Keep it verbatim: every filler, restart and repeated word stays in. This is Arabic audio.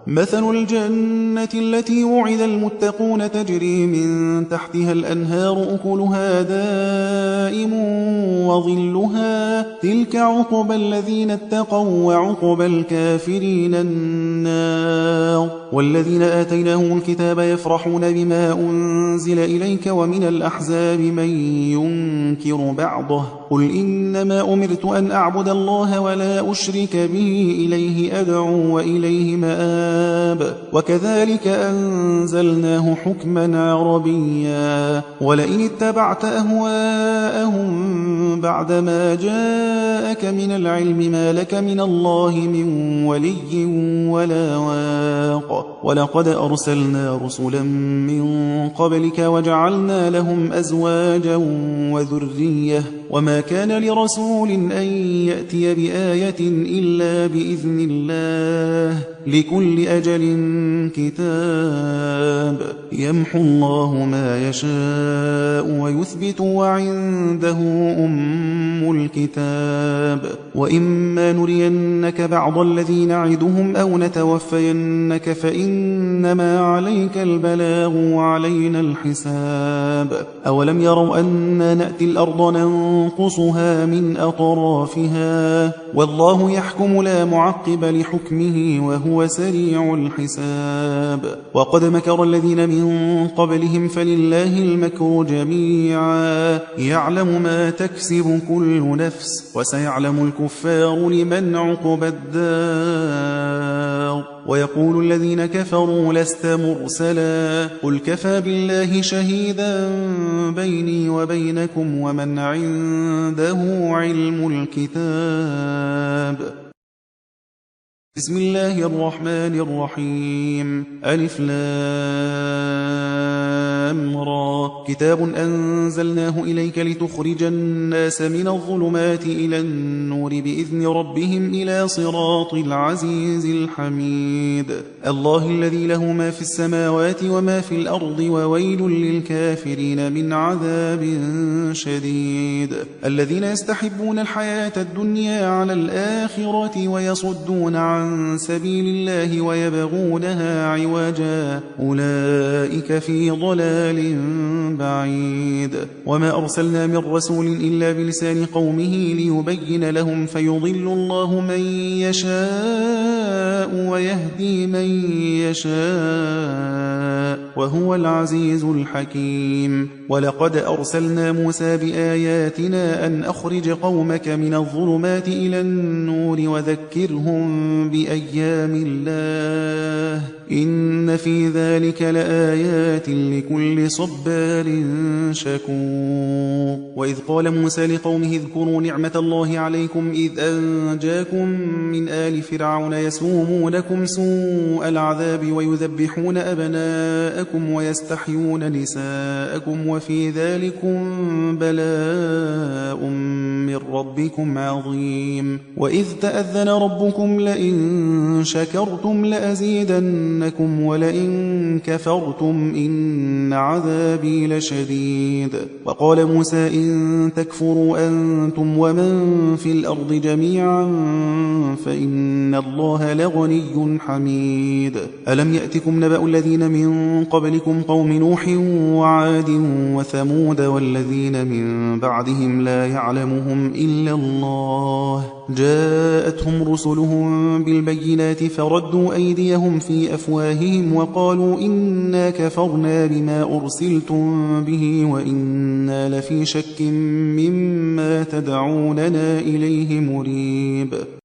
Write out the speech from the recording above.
مثل الجنة التي وعد المتقون تجري من تحتها الأنهار أكلها دائم وظلها تلك عقبى الذين اتقوا وعقبى الكافرين النار. والذين آتيناهم الكتاب يفرحون بما أنزل إليك ومن الأحزاب من ينكر بعضه قل إنما أمرت أن أعبد الله ولا أشرك به إليه أدعو وإليه مآب. وكذلك أنزلناه حكما عربيا ولئن اتبعت أهواءهم بعدما جاءك من العلم ما لك من الله من ولي ولا واق. ولقد أرسلنا رسلا من قبلك وجعلنا لهم أزواجا وذرية وما كان لرسول أن يأتي بآية إلا بإذن الله لكل أجل كتاب يمحو الله ما يشاء ويثبت وعنده أم الكتاب. وإما نرينك بعض الذي نعدهم أو نتوفينك فإنما عليك البلاغ وعلينا الحساب. أولم يروا أنا نأتي الأرض ننقصها من أطرافها والله يحكم لا معقب لحكمه وهو سريع الحساب. وقد مكر الذين من قبلهم فلله المكر جميعا يعلم ما تكسب كل نفس وسيعلم الكفار لمن عقبى الدار. ويقول الذين كفروا لست مرسلا قل كفى بالله شهيدا بيني وبينكم ومن عنده علم الكتاب. بسم الله الرحمن الرحيم ألف لام را كتاب أنزلناه إليك لتخرج الناس من الظلمات إلى النور بإذن ربهم إلى صراط العزيز الحميد. الله الذي له ما في السماوات وما في الأرض وويل للكافرين من عذاب شديد. الذين يستحبون الحياة الدنيا على الآخرة ويصدون عن عن سبيل الله ويبغونها عوجا أولئك في ضلال بعيد. وما أرسلنا من رسول إلا بلسان قومه ليبين لهم فيضل الله من يشاء ويهدي من يشاء وهو العزيز الحكيم. ولقد أرسلنا موسى بآياتنا أن أخرج قومك من الظلمات إلى النور وذكرهم بأيام الله إن في ذلك لآيات لكل صبار شكور. وإذ قال موسى لقومه اذكروا نعمة الله عليكم إذ أنجاكم من آل فرعون يسومونكم سوء العذاب ويذبحون أبناءكم ويستحيون نساءكم وفي ذلكم بلاء من ربكم عظيم. وإذ تأذن ربكم لئن شكرتم لأزيدنكم ولئن كفرتم إن عذابي لشديد. وقال موسى إن تكفروا أنتم ومن في الأرض جميعا فإن الله لغني حميد. ألم يأتكم نبأ الذين من قبلكم قوم نوح وعاد وثمود والذين من بعدهم لا يعلمهم إلا الله جاءتهم رسلهم بالبينات فردوا أيديهم في أفواههم وقالوا إنا كفرنا بما أرسلتم به وإنا لفي شك مما تدعوننا إليه مريب.